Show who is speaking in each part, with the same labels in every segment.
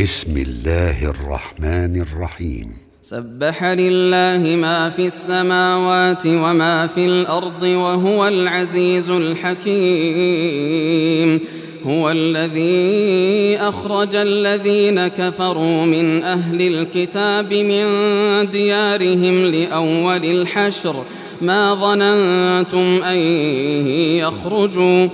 Speaker 1: بسم الله الرحمن الرحيم.
Speaker 2: سبح لله ما في السماوات وما في الأرض وهو العزيز الحكيم. هو الذي أخرج الذين كفروا من أهل الكتاب من ديارهم لأول الحشر ما ظننتم أن يخرجوا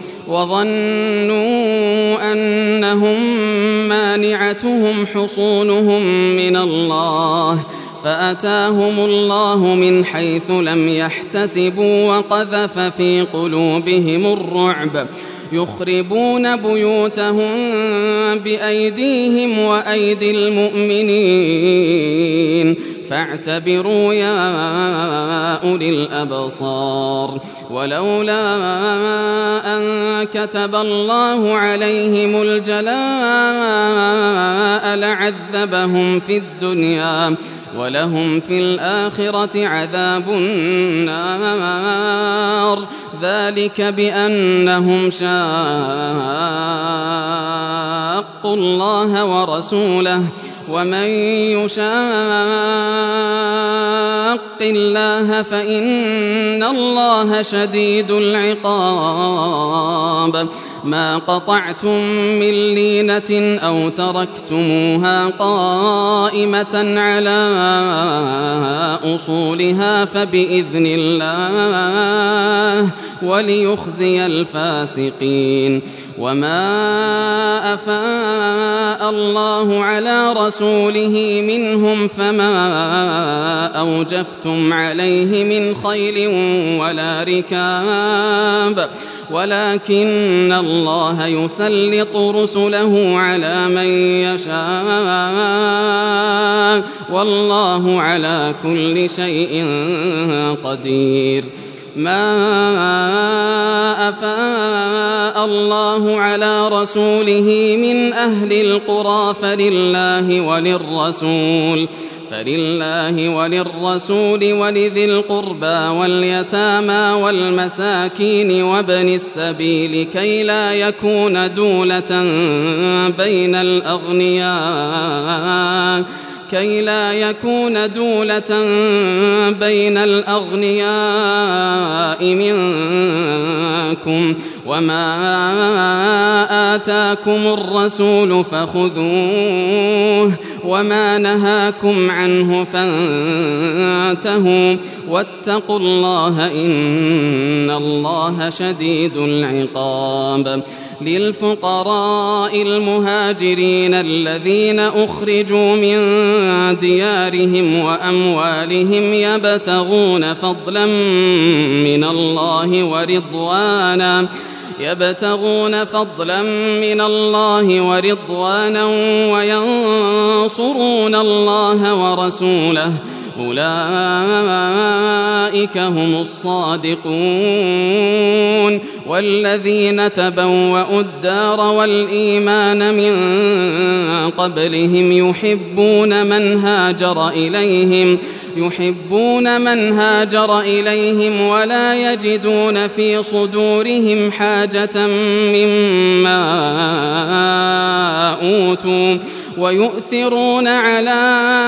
Speaker 2: وظنوا أنهم مانعتهم حصونهم من الله فأتاهم الله من حيث لم يحتسبوا وقذف في قلوبهم الرعب يخربون بيوتهم بأيديهم وأيدي المؤمنين فاعتبروا يا أولي الأبصار. ولولا أن كتب الله عليهم الجلاء لعذبهم في الدنيا ولهم في الآخرة عذاب النار ذلك بأنهم شاقوا الله ورسوله ومن يشاق الله فإن الله شديد العقاب. ما قطعتم من لينة أو تركتموها قائمة على أصولها فبإذن الله وليخزي الفاسقين. وما أفاء الله على رسوله منهم فما أوجفتم عليه من خيل ولا ركاب ولكن الله يسلط رسله على من يشاء والله على كل شيء قدير. ما أفاء الله على رسوله من أهل القرى فلله وللرسول ولذي القربى واليتامى والمساكين وابن السبيل كي لا يكون دولة بين الأغنياء منكم وما آتاكم الرسول فخذوه وما نهاكم عنه فانتهوا واتقوا الله إن الله شديد العقاب. للفقراء المهاجرين الذين أخرجوا من ديارهم وأموالهم يبتغون فضلا من الله ورضوانا وينصرون الله ورسوله أولئك هم الصادقون. والذين تبوأوا الدار والإيمان من قبلهم يحبون من هاجر إليهم ولا يجدون في صدورهم حاجة مما أوتوا ويؤثرون على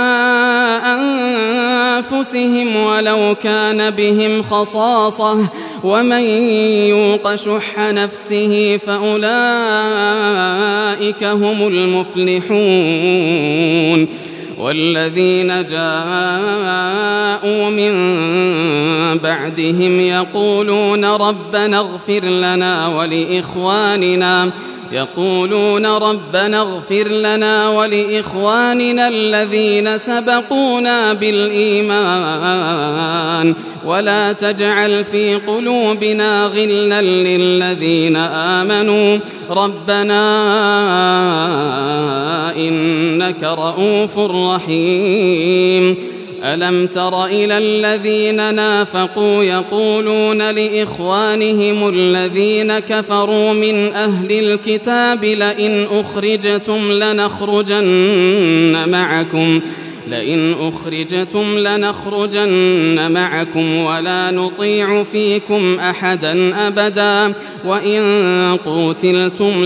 Speaker 2: أنفسهم ولو كان بهم خصاصة ومن يوق شح نفسه فأولئك هم المفلحون. والذين جاءوا من بعدهم يقولون ربنا اغفر لنا ولإخواننا الذين سبقونا بالإيمان ولا تجعل في قلوبنا غلا للذين آمنوا ربنا إنك رؤوف رحيم. ألم تر إلى الذين نافقوا يقولون لإخوانهم الذين كفروا من أهل الكتاب لئن أخرجتم لنخرجن معكم لئن أخرجتم لنخرجن معكم ولا نطيع فيكم أحدا أبدا وإن قوتلتم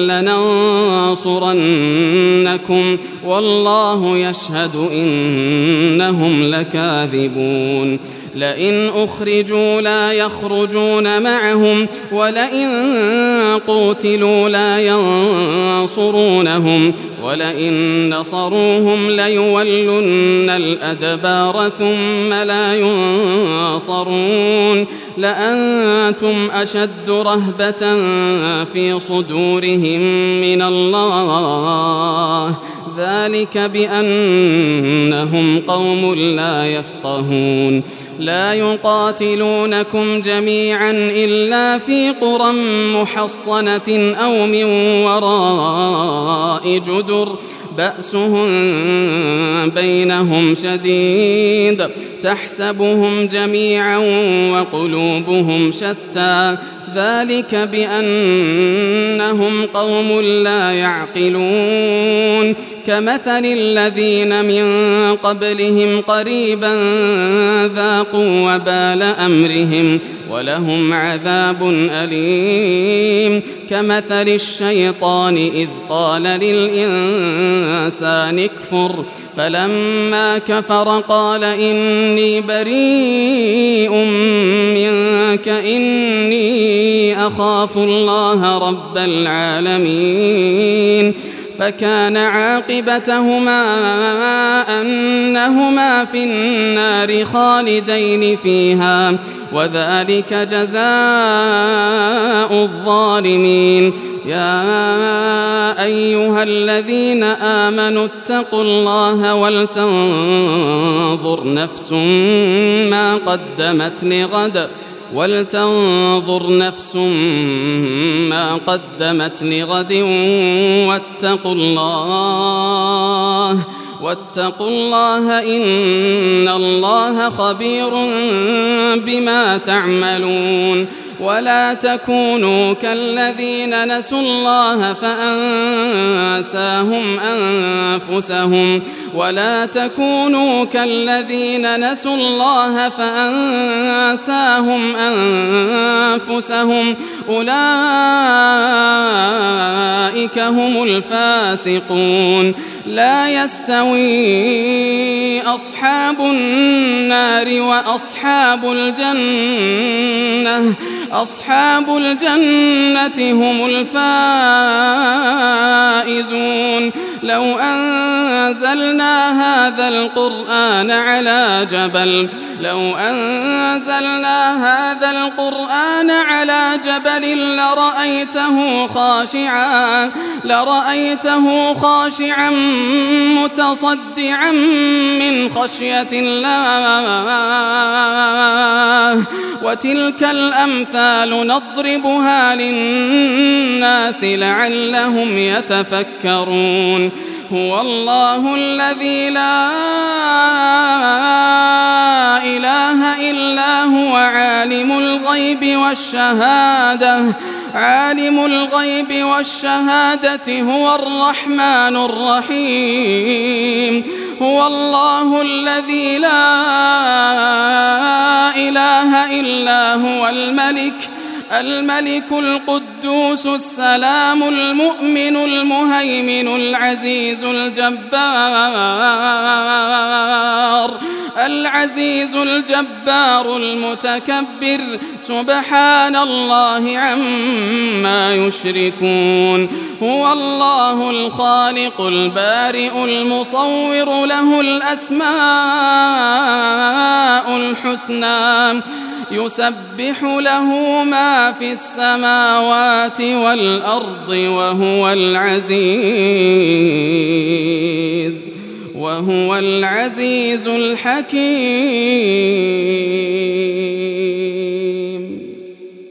Speaker 2: لننصرنكم والله يشهد إنهم لكاذبون لئن أخرجوا لا يخرجون معهم ولئن قوتلوا لا ينصرونهم ولئن نصروهم ليولن الأدبار ثم لا ينصرون لأنتم أشد رهبة في صدورهم من الله ذلك بأنهم قوم لا يفقهون لا يقاتلونكم جميعا إلا في قرى محصنة أو من وراء جدر بأسهم بينهم شديد تحسبهم جميعا وقلوبهم شتى ذلك بأنهم قوم لا يعقلون كمثل الذين من قبلهم قريبا ذاقوا وبال أمرهم ولهم عذاب أليم كمثل الشيطان إذ قال للإنسان اكفر فلما كفر قال إني بريء منك إني أخاف الله رب العالمين فكان عاقبتهما أنهما في النار خالدين فيها وذلك جزاء الظالمين يا أيها الذين آمنوا اتقوا الله ولتنظر نفس ما قدمت لغد واتقوا الله إن الله خبير بما تعملون ولا تكونوا كالذين نسوا الله فأنساهم أنفسهم أولئك هم الفاسقون لا يستوي أصحاب النار وأصحاب الجنة أصحاب الجنة هم الفائزون لو أنزلنا هذا القرآن على جبل لرأيته خاشعا متصدعا من خشية الله وتلك الأمثال نضربها للناس لعلهم يتفكرون هو الله الذي لا إله إلا هو عالم الغيب والشهادة هو الرحمن الرحيم هو الله الذي لا إله إلا هو الملك القدوس السلام المؤمن المهيمن العزيز الجبار المتكبر سبحان الله عما يشركون هو الله الخالق البارئ المصور له الأسماء الحسنى يسبح له ما في السماوات والأرض وهو العزيز الحكيم.